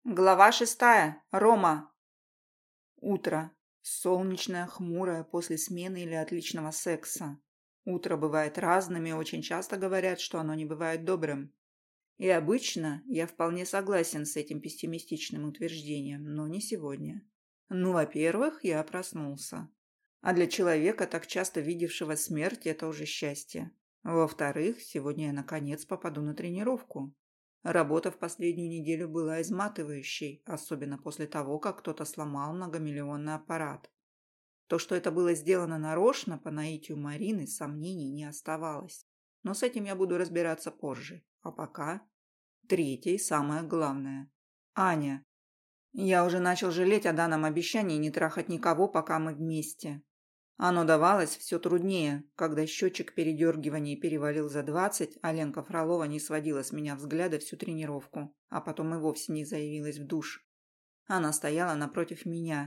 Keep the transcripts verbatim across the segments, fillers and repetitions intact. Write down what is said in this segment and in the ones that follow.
Глава шестая. Рома. Утро. Солнечное, хмурое, после смены или отличного секса. Утро бывает разным, и очень часто говорят, что оно не бывает добрым. И обычно я вполне согласен с этим пессимистичным утверждением, но не сегодня. Ну, во-первых, я проснулся. А для человека, так часто видевшего смерть, это уже счастье. Во-вторых, сегодня я наконец попаду на тренировку. Работа в последнюю неделю была изматывающей, особенно после того, как кто-то сломал многомиллионный аппарат. То, что это было сделано нарочно, по наитию Марины, сомнений не оставалось. Но с этим я буду разбираться позже. А пока... Третье и самое главное. Аня. Я уже начал жалеть о данном обещании не трахать никого, пока мы вместе. Оно давалось все труднее, когда счетчик передергиваний перевалил за двадцать, а Ленка Фролова не сводила с меня взгляда всю тренировку, а потом и вовсе не заявилась в душ. Она стояла напротив меня.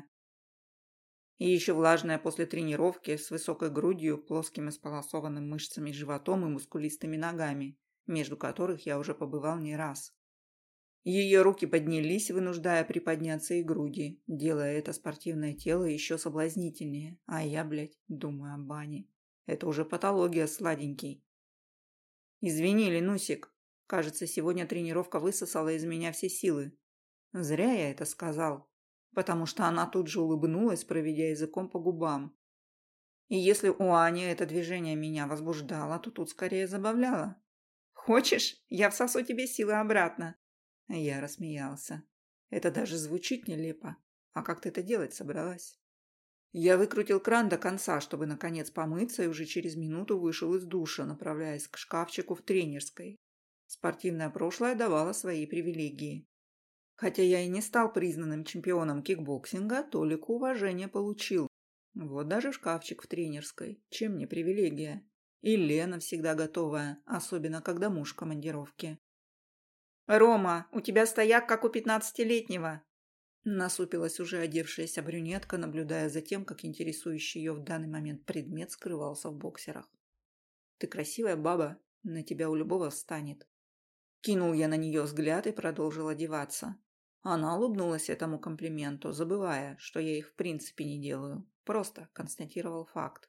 И еще влажная после тренировки, с высокой грудью, плоским исполосованным мышцами животом и мускулистыми ногами, между которых я уже побывал не раз. Ее руки поднялись, вынуждая приподняться и груди, делая это спортивное тело еще соблазнительнее. А я, блядь, думаю о бане. Это уже патология, сладенький. Извини, Ленусик. Кажется, сегодня тренировка высосала из меня все силы. Зря я это сказал, потому что она тут же улыбнулась, проведя языком по губам. И если у Ани это движение меня возбуждало, то тут скорее забавляло. Хочешь, я всосу тебе силы обратно? Я рассмеялся. Это даже звучит нелепо. А как ты это делать собралась? Я выкрутил кран до конца, чтобы наконец помыться, и уже через минуту вышел из душа, направляясь к шкафчику в тренерской. Спортивное прошлое давало свои привилегии. Хотя я и не стал признанным чемпионом кикбоксинга, толику уважения получил. Вот даже шкафчик в тренерской. Чем не привилегия? И Лена всегда готовая, особенно когда муж в командировке. «Рома, у тебя стояк, как у пятнадцатилетнего!» Насупилась уже одевшаяся брюнетка, наблюдая за тем, как интересующий ее в данный момент предмет скрывался в боксерах. «Ты красивая баба, на тебя у любого встанет». Кинул я на нее взгляд и продолжил одеваться. Она улыбнулась этому комплименту, забывая, что я их в принципе не делаю. Просто констатировал факт.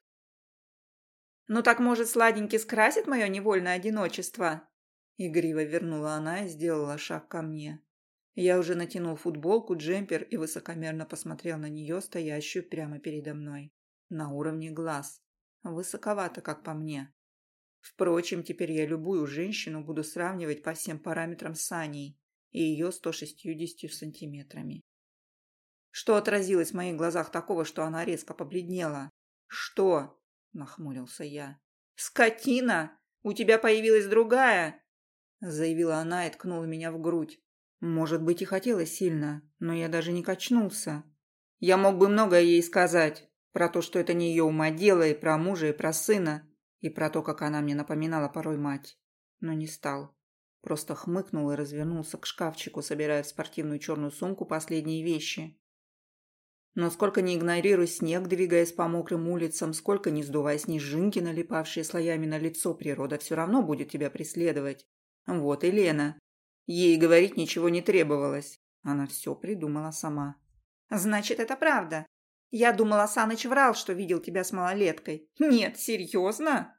«Ну так, может, сладенький скрасит мое невольное одиночество?» Игриво вернула она и сделала шаг ко мне. Я уже натянул футболку, джемпер и высокомерно посмотрел на нее, стоящую прямо передо мной. На уровне глаз. Высоковато, как по мне. Впрочем, теперь я любую женщину буду сравнивать по всем параметрам с Аней и ее сто шестьюдесятью сантиметрами. Что отразилось в моих глазах такого, что она резко побледнела? «Что?» – нахмурился я. «Скотина! У тебя появилась другая!» Заявила она и ткнула меня в грудь. Может быть, и хотела сильно, но я даже не качнулся. Я мог бы многое ей сказать. Про то, что это не ее ума дело, и про мужа, и про сына, и про то, как она мне напоминала порой мать. Но не стал. Просто хмыкнул и развернулся к шкафчику, собирая в спортивную черную сумку последние вещи. Но сколько не игнорируй снег, двигаясь по мокрым улицам, сколько не сдувая снежинки, налипавшие слоями на лицо, природа все равно будет тебя преследовать. Вот и Лена. Ей говорить ничего не требовалось. Она все придумала сама. «Значит, это правда. Я думала, Саныч врал, что видел тебя с малолеткой. Нет, серьезно?»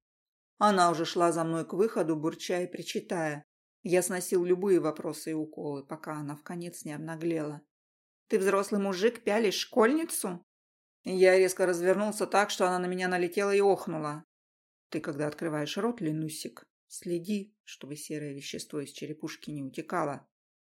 Она уже шла за мной к выходу, бурча и причитая. Я сносил любые вопросы и уколы, пока она вконец не обнаглела. «Ты взрослый мужик, пялишь школьницу?» Я резко развернулся так, что она на меня налетела и охнула. «Ты, когда открываешь рот, Ленусик, следи, чтобы серое вещество из черепушки не утекало».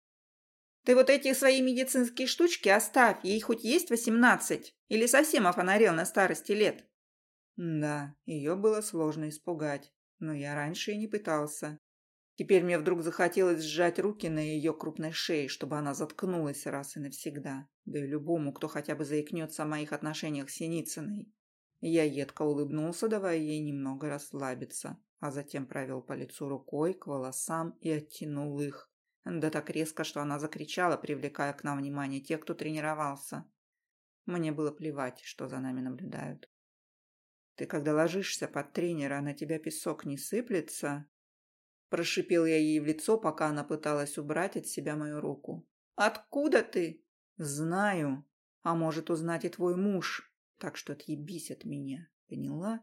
«Ты вот эти свои медицинские штучки оставь, ей хоть есть восемнадцать? Или совсем офонарел на старости лет?» Да, ее было сложно испугать, но я раньше и не пытался. Теперь мне вдруг захотелось сжать руки на ее крупной шее, чтобы она заткнулась раз и навсегда. Да и любому, кто хотя бы заикнется о моих отношениях с Синицыной. Я едко улыбнулся, давая ей немного расслабиться, а затем провел по лицу рукой к волосам и оттянул их. Да так резко, что она закричала, привлекая к нам внимание тех, кто тренировался. Мне было плевать, что за нами наблюдают. «Ты когда ложишься под тренера, на тебя песок не сыплется?» Прошипел я ей в лицо, пока она пыталась убрать от себя мою руку. Откуда ты? Знаю. А может узнать и твой муж. Так что отъебись от меня. Поняла?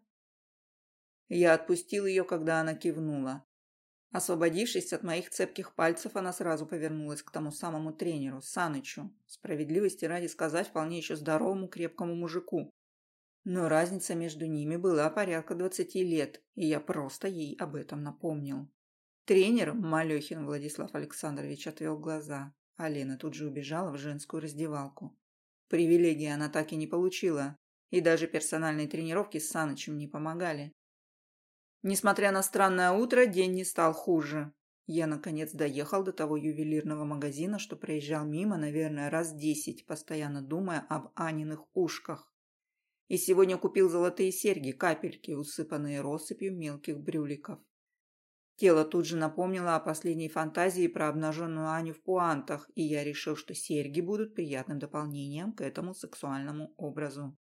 Я отпустил ее, когда она кивнула. Освободившись от моих цепких пальцев, она сразу повернулась к тому самому тренеру, Санычу. Справедливости ради сказать, вполне еще здоровому крепкому мужику. Но разница между ними была порядка двадцати лет, и я просто ей об этом напомнил. Тренер, Малехин Владислав Александрович, отвел глаза, а Лена тут же убежала в женскую раздевалку. Привилегии она так и не получила, и даже персональные тренировки с Санычем не помогали. Несмотря на странное утро, день не стал хуже. Я, наконец, доехал до того ювелирного магазина, что проезжал мимо, наверное, раз десять, постоянно думая об Аниных ушках. И сегодня купил золотые серьги, капельки, усыпанные россыпью мелких брюликов. Тело тут же напомнило о последней фантазии про обнаженную Аню в пуантах, и я решил, что серьги будут приятным дополнением к этому сексуальному образу.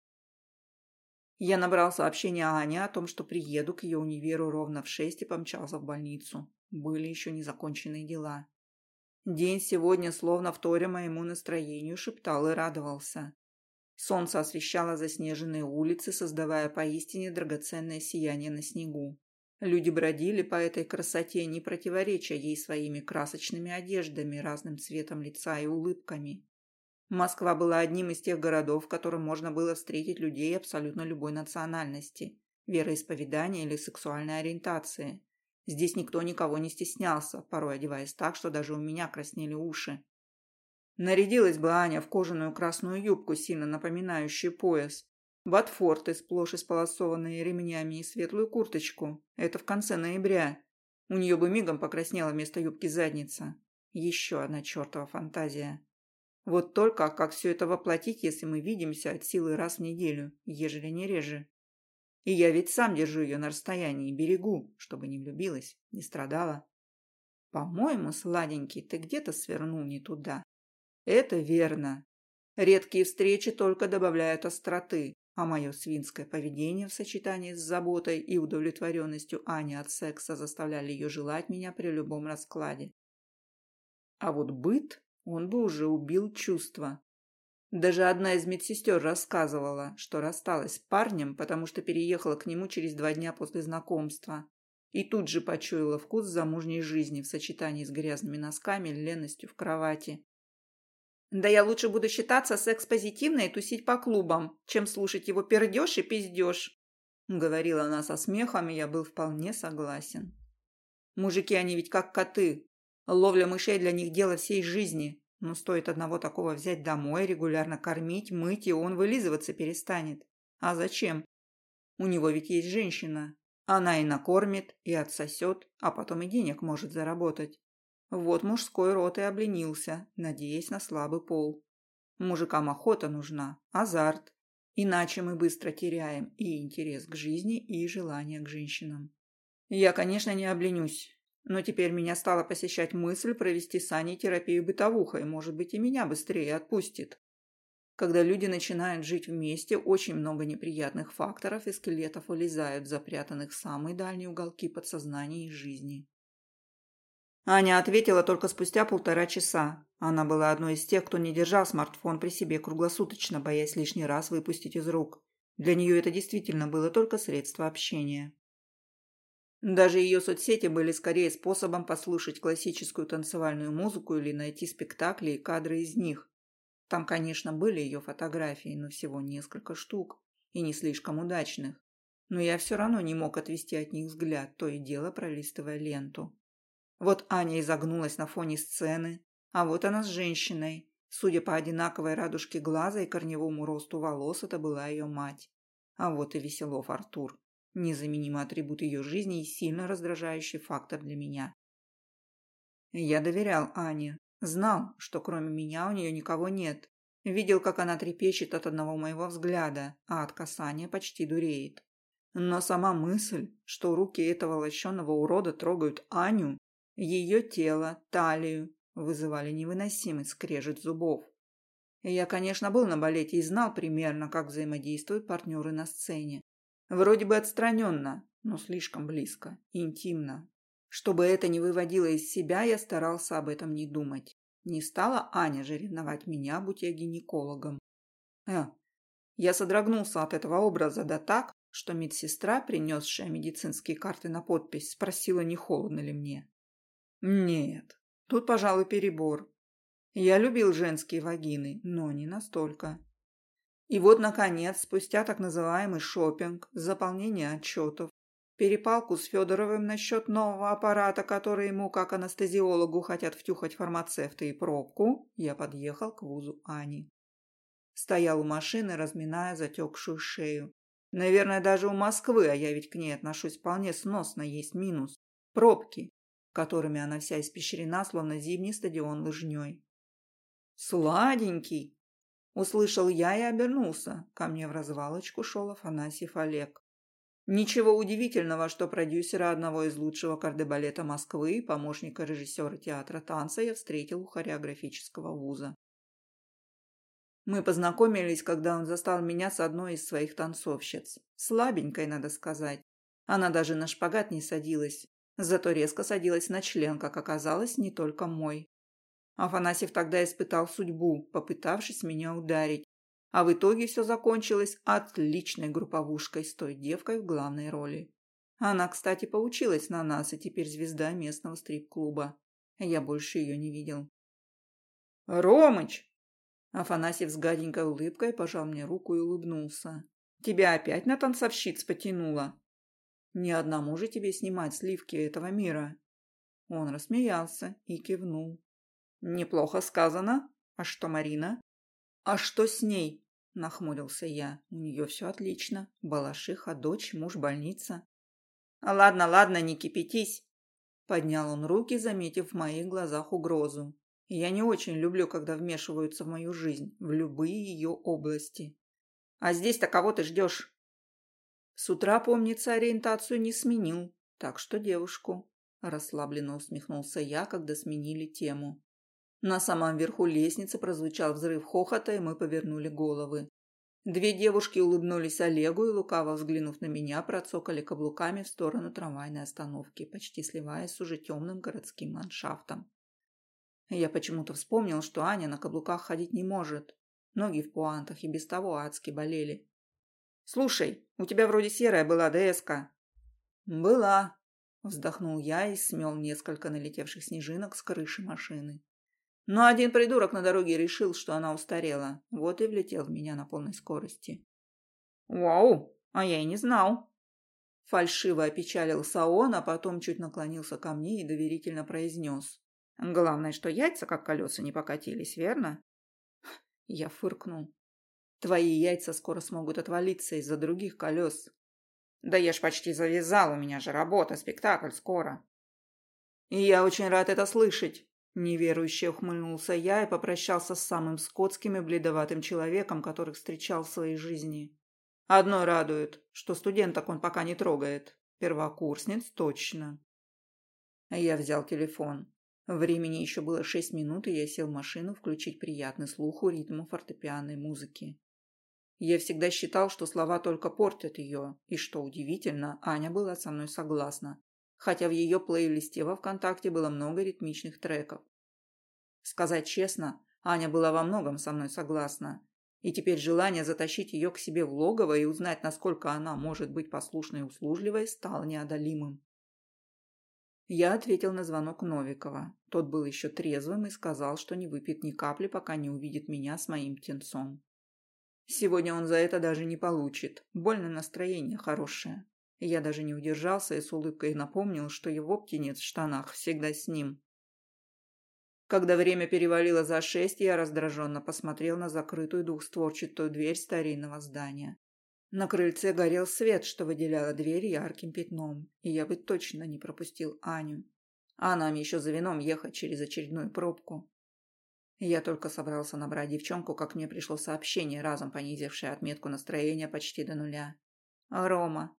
Я набрал сообщение Ане о том, что приеду к ее универу ровно в шесть и помчался в больницу. Были еще незаконченные дела. День сегодня, словно вторя моему настроению, шептал и радовался. Солнце освещало заснеженные улицы, создавая поистине драгоценное сияние на снегу. Люди бродили по этой красоте, не противореча ей своими красочными одеждами, разным цветом лица и улыбками. Москва была одним из тех городов, в котором можно было встретить людей абсолютно любой национальности, вероисповедания или сексуальной ориентации. Здесь никто никого не стеснялся, порой одеваясь так, что даже у меня краснели уши. Нарядилась бы Аня в кожаную красную юбку, сильно напоминающую пояс, ботфорты, сплошь исполосованные ремнями, и светлую курточку. Это в конце ноября. У нее бы мигом покраснела вместо юбки задница. Еще одна чертова фантазия. Вот только как все это воплотить, если мы видимся от силы раз в неделю, ежели не реже? И я ведь сам держу ее на расстоянии, берегу, чтобы не влюбилась, не страдала. По-моему, сладенький, ты где-то свернул не туда. Это верно. Редкие встречи только добавляют остроты, а мое свинское поведение в сочетании с заботой и удовлетворенностью Ани от секса заставляли ее желать меня при любом раскладе. А вот быт... он бы уже убил чувства. Даже одна из медсестер рассказывала, что рассталась с парнем, потому что переехала к нему через два дня после знакомства. И тут же почуяла вкус замужней жизни в сочетании с грязными носками и ленностью в кровати. «Да я лучше буду считаться секс-позитивной и тусить по клубам, чем слушать его пердеж и пиздеж», — говорила она со смехом, и я был вполне согласен. Мужики, они ведь как коты. Ловля мышей для них дело всей жизни. Но стоит одного такого взять домой, регулярно кормить, мыть, и он вылизываться перестанет. А зачем? У него ведь есть женщина. Она и накормит, и отсосет, а потом и денег может заработать. Вот мужской род и обленился, надеясь на слабый пол. Мужикам охота нужна, азарт. Иначе мы быстро теряем и интерес к жизни, и желание к женщинам. Я, конечно, не обленюсь. Но теперь меня стала посещать мысль провести с Аней терапию бытовухой, может быть, и меня быстрее отпустит. Когда люди начинают жить вместе, очень много неприятных факторов и скелетов вылезают, запрятанных в самые дальние уголки подсознания и жизни. Аня ответила только спустя полтора часа. Она была одной из тех, кто не держал смартфон при себе круглосуточно, боясь лишний раз выпустить из рук. Для нее это действительно было только средство общения. Даже ее соцсети были скорее способом послушать классическую танцевальную музыку или найти спектакли и кадры из них. Там, конечно, были ее фотографии, но всего несколько штук, и не слишком удачных. Но я все равно не мог отвести от них взгляд, то и дело пролистывая ленту. Вот Аня изогнулась на фоне сцены, а вот она с женщиной. Судя по одинаковой радужке глаза и корневому росту волос, это была ее мать. А вот и Веселов Артур. Незаменимый атрибут ее жизни и сильно раздражающий фактор для меня. Я доверял Ане. Знал, что кроме меня у нее никого нет. Видел, как она трепещет от одного моего взгляда, а от касания почти дуреет. Но сама мысль, что руки этого лощеного урода трогают Аню, ее тело, талию, вызывали невыносимый скрежет зубов. Я, конечно, был на балете и знал примерно, как взаимодействуют партнеры на сцене. Вроде бы отстраненно, но слишком близко, интимно. Чтобы это не выводило из себя, я старался об этом не думать. Не стала Аня же ревновать меня, будь я гинекологом. Э, я содрогнулся от этого образа, да так, что медсестра, принесшая медицинские карты на подпись, спросила, не холодно ли мне. Нет, тут, пожалуй, перебор. Я любил женские вагины, но не настолько. И вот, наконец, спустя так называемый шопинг, заполнение отчетов, перепалку с Федоровым насчет нового аппарата, который ему, как анестезиологу, хотят втюхать фармацевты, и пробку, я подъехал к вузу Ани. Стоял у машины, разминая затекшую шею. Наверное, даже у Москвы, а я ведь к ней отношусь вполне сносно, есть минус. Пробки, которыми она вся испещрена, словно зимний стадион лыжней. «Сладенький!» – услышал я и обернулся. Ко мне в развалочку шел Афанасьев Олег. Ничего удивительного, что продюсера одного из лучшего кардебалета Москвы, помощника режиссера театра танца, я встретил у хореографического вуза. Мы познакомились, когда он застал меня с одной из своих танцовщиц. Слабенькой, надо сказать. Она даже на шпагат не садилась, зато резко садилась на член, как оказалось, не только мой. Афанасьев тогда испытал судьбу, попытавшись меня ударить. А в итоге все закончилось отличной групповушкой с той девкой в главной роли. Она, кстати, поучилась на нас и теперь звезда местного стрип-клуба. Я больше ее не видел. «Ромыч!» Афанасьев с гаденькой улыбкой пожал мне руку и улыбнулся. «Тебя опять на танцовщиц потянуло? Не одному же тебе снимать сливки этого мира». Он рассмеялся и кивнул. «Неплохо сказано. А что Марина?» «А что с ней?» – нахмурился я. «У нее все отлично. Балашиха, дочь, муж, больница». «Ладно, ладно, не кипятись», – поднял он руки, заметив в моих глазах угрозу. «Я не очень люблю, когда вмешиваются в мою жизнь, в любые ее области. А здесь-то кого ты ждешь?» С утра, помнится, ориентацию не сменил, так что девушку. Расслабленно усмехнулся я, когда сменили тему. На самом верху лестницы прозвучал взрыв хохота, и мы повернули головы. Две девушки улыбнулись Олегу и, лукаво взглянув на меня, процокали каблуками в сторону трамвайной остановки, почти сливаясь с уже темным городским ландшафтом. Я почему-то вспомнил, что Аня на каблуках ходить не может. Ноги в пуантах и без того адски болели. «Слушай, у тебя вроде серая была ДС-ка». «Была», – вздохнул я и смел несколько налетевших снежинок с крыши машины. Но один придурок на дороге решил, что она устарела, вот и влетел в меня на полной скорости. «Вау, а я и не знал». Фальшиво опечалился он, а потом чуть наклонился ко мне и доверительно произнес. «Главное, что яйца, как колеса, не покатились, верно?» Я фыркнул. «Твои яйца скоро смогут отвалиться из-за других колес». «Да я ж почти завязал, у меня же работа, спектакль скоро». «И я очень рад это слышать». Неверующе ухмыльнулся я и попрощался с самым скотским и бледоватым человеком, которых встречал в своей жизни. Одно радует, что студенток он пока не трогает. Первокурсниц точно. Я взял телефон. Времени еще было шесть минут, и я сел в машину включить приятный слуху ритм фортепианной музыки. Я всегда считал, что слова только портят ее, и, что удивительно, Аня была со мной согласна. Хотя в ее плейлисте во ВКонтакте было много ритмичных треков. Сказать честно, Аня была во многом со мной согласна, и теперь желание затащить ее к себе в логово и узнать, насколько она может быть послушной и услужливой, стало неодолимым. Я ответил на звонок Новикова. Тот был еще трезвым и сказал, что не выпьет ни капли, пока не увидит меня с моим птенцом. Сегодня он за это даже не получит, больно настроение хорошее. Я даже не удержался и с улыбкой напомнил, что его птенец в штанах всегда с ним. Когда время перевалило за шесть, я раздраженно посмотрел на закрытую двухстворчатую дверь старинного здания. На крыльце горел свет, что выделяло дверь ярким пятном, и я бы точно не пропустил Аню. А нам еще за вином ехать через очередную пробку. Я только собрался набрать девчонку, как мне пришло сообщение, разом понизившее отметку настроения почти до нуля. «Рома».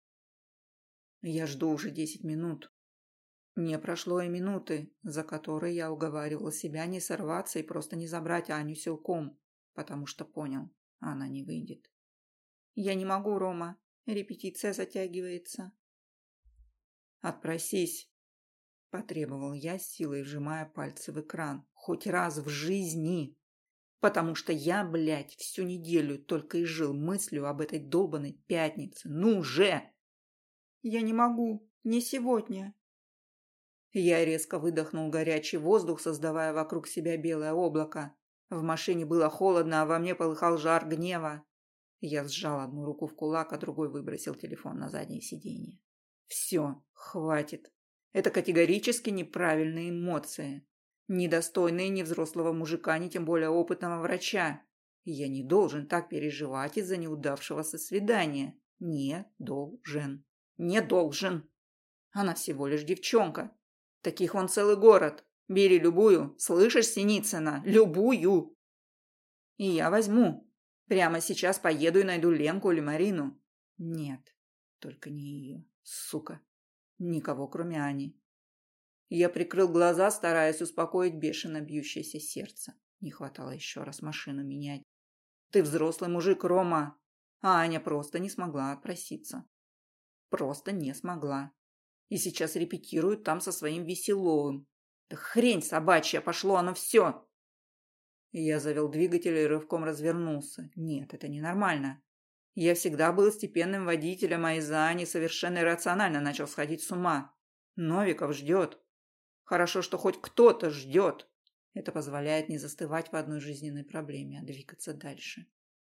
Я жду уже десять минут. Не прошло и минуты, за которые я уговаривал себя не сорваться и просто не забрать Аню силком, потому что понял, она не выйдет. «Я не могу, Рома. Репетиция затягивается». «Отпросись», – потребовал я, с силой вжимая пальцы в экран. Хоть раз в жизни. Потому что я, блядь, всю неделю только и жил мыслью об этой долбанной пятнице. Ну же! Я не могу. Не сегодня. Я резко выдохнул горячий воздух, создавая вокруг себя белое облако. В машине было холодно, а во мне полыхал жар гнева. Я сжал одну руку в кулак, а другой выбросил телефон на заднее сиденье. Все, хватит. Это категорически неправильные эмоции. Недостойные ни взрослого мужика, ни тем более опытного врача. Я не должен так переживать из-за неудавшегося свидания. Не должен. Не должен. Она всего лишь девчонка. Таких вон целый город. Бери любую. Слышишь, Синицына? Любую. И я возьму. Прямо сейчас поеду и найду Ленку или Марину. Нет, только не ее. Сука. Никого, кроме Ани. Я прикрыл глаза, стараясь успокоить бешено бьющееся сердце. Не хватало еще раз машину менять. Ты взрослый мужик, Рома. А Аня просто не смогла отпроситься. Просто не смогла. И сейчас репетирует там со своим Веселовым. Да хрень собачья, пошло оно все. Я завел двигатель и рывком развернулся. Нет, это ненормально. Я всегда был степенным водителем, а из-за Ани совершенно иррационально начал сходить с ума. Новиков ждет. Хорошо, что хоть кто-то ждет. Это позволяет не застывать в одной жизненной проблеме, а двигаться дальше.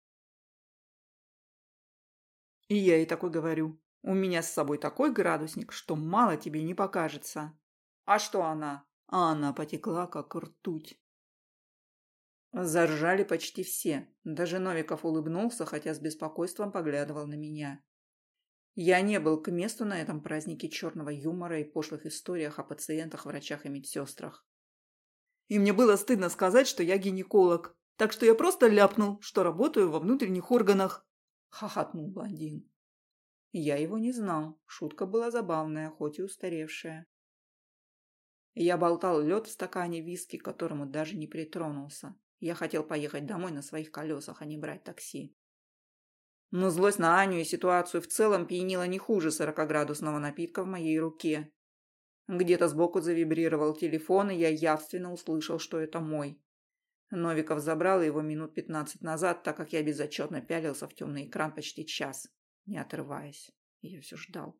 И я ей такой говорю. У меня с собой такой градусник, что мало тебе не покажется. А что она? А она потекла, как ртуть. Заржали почти все. Даже Новиков улыбнулся, хотя с беспокойством поглядывал на меня. Я не был к месту на этом празднике черного юмора и пошлых историях о пациентах, врачах и медсестрах. И мне было стыдно сказать, что я гинеколог. Так что я просто ляпнул, что работаю во внутренних органах. Хохотнул блондин. Я его не знал. Шутка была забавная, хоть и устаревшая. Я болтал лед в стакане виски, к которому даже не притронулся. Я хотел поехать домой на своих колесах, а не брать такси. Но злость на Аню и ситуацию в целом пьянила не хуже сорокаградусного напитка в моей руке. Где-то сбоку завибрировал телефон, и я явственно услышал, что это мой. Новиков забрал его минут пятнадцать назад, так как я безотчетно пялился в темный экран почти час, не отрываясь. Я все ждал.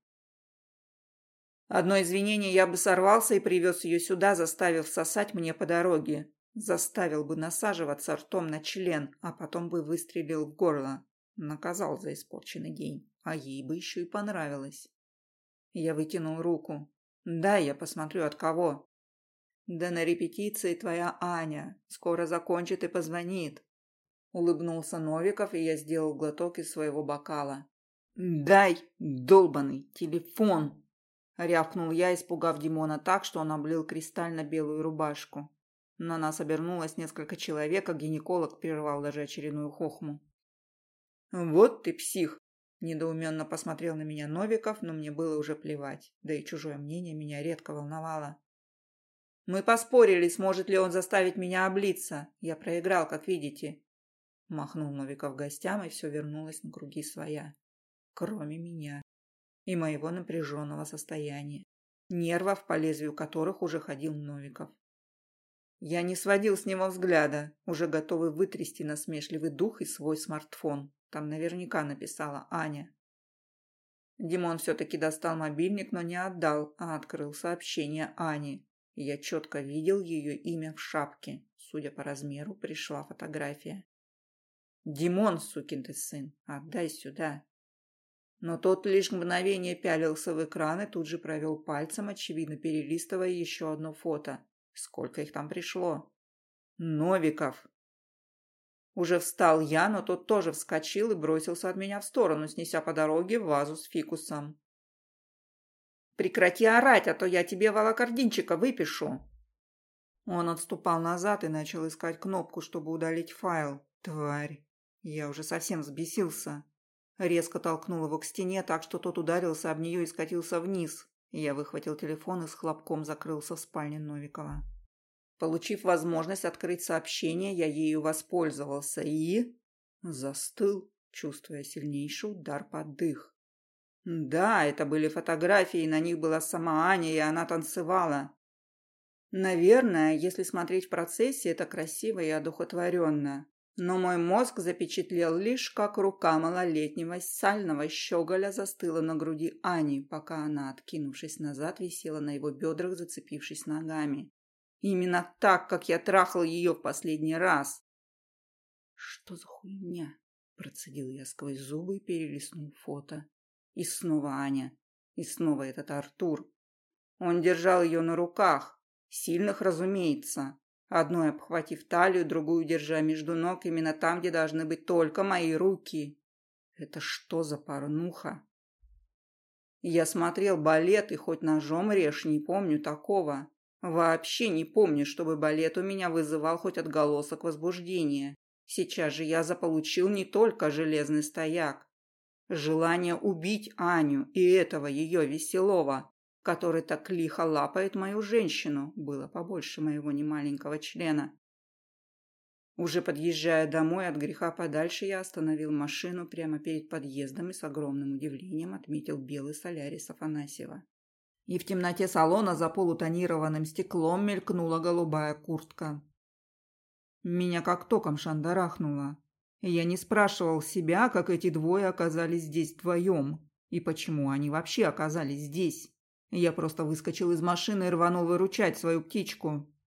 Одно извинение я бы сорвался и привез ее сюда, заставив сосать мне по дороге. Заставил бы насаживаться ртом на член, а потом бы выстрелил в горло. Наказал за испорченный день, а ей бы еще и понравилось. Я вытянул руку. «Дай я посмотрю, от кого». «Да на репетиции твоя Аня. Скоро закончит и позвонит». Улыбнулся Новиков, и я сделал глоток из своего бокала. «Дай, долбаный, телефон!» Рявкнул я, испугав Димона так, что он облил кристально-белую рубашку. На нас обернулось несколько человек, а гинеколог прервал даже очередную хохму. «Вот ты псих!» – недоуменно посмотрел на меня Новиков, но мне было уже плевать, да и чужое мнение меня редко волновало. «Мы поспорили, сможет ли он заставить меня облиться. Я проиграл, как видите». Махнул Новиков гостям, и все вернулось на круги своя. Кроме меня и моего напряженного состояния, нервов, по лезвию которых уже ходил Новиков. Я не сводил с него взгляда, уже готовый вытрясти насмешливый дух и свой смартфон. Там наверняка написала Аня. Димон все-таки достал мобильник, но не отдал, а открыл сообщение Ани. Я четко видел ее имя в шапке. Судя по размеру, пришла фотография. «Димон, сукин ты сын, отдай сюда!» Но тот лишь мгновение пялился в экран и тут же провел пальцем, очевидно перелистывая еще одно фото. Сколько их там пришло? Новиков. Уже встал я, но тот тоже вскочил и бросился от меня в сторону, снеся по дороге вазу с фикусом. «Прекрати орать, а то я тебе волокординчика выпишу!» Он отступал назад и начал искать кнопку, чтобы удалить файл. Тварь! Я уже совсем взбесился. Резко толкнул его к стене, так что тот ударился об нее и скатился вниз. Я выхватил телефон и с хлопком закрылся в спальне Новикова. Получив возможность открыть сообщение, я ею воспользовался и... застыл, чувствуя сильнейший удар под дых. Да, это были фотографии, на них была сама Аня, и она танцевала. Наверное, если смотреть в процессе, это красиво и одухотворенно. Но мой мозг запечатлел лишь, как рука малолетнего сального щеголя застыла на груди Ани, пока она, откинувшись назад, висела на его бедрах, зацепившись ногами. Именно так, как я трахал ее в последний раз. «Что за хуйня?» – процедил я сквозь зубы и перелистнул фото. И снова Аня. И снова этот Артур. Он держал ее на руках. Сильных, разумеется. Одной обхватив талию, другую держа между ног, именно там, где должны быть только мои руки. Это что за порнуха? Я смотрел балет, и хоть ножом режь, не помню такого. Вообще не помню, чтобы балет у меня вызывал хоть отголосок возбуждения. Сейчас же я заполучил не только железный стояк. Желание убить Аню и этого ее веселого, который так лихо лапает мою женщину, было побольше моего немаленького члена. Уже подъезжая домой от греха подальше, я остановил машину прямо перед подъездом и с огромным удивлением отметил белый Солярис Афанасьева. И в темноте салона за полутонированным стеклом мелькнула голубая куртка. Меня как током шандарахнуло. Я не спрашивал себя, как эти двое оказались здесь вдвоем, и почему они вообще оказались здесь. Я просто выскочил из машины и рванул выручать свою птичку.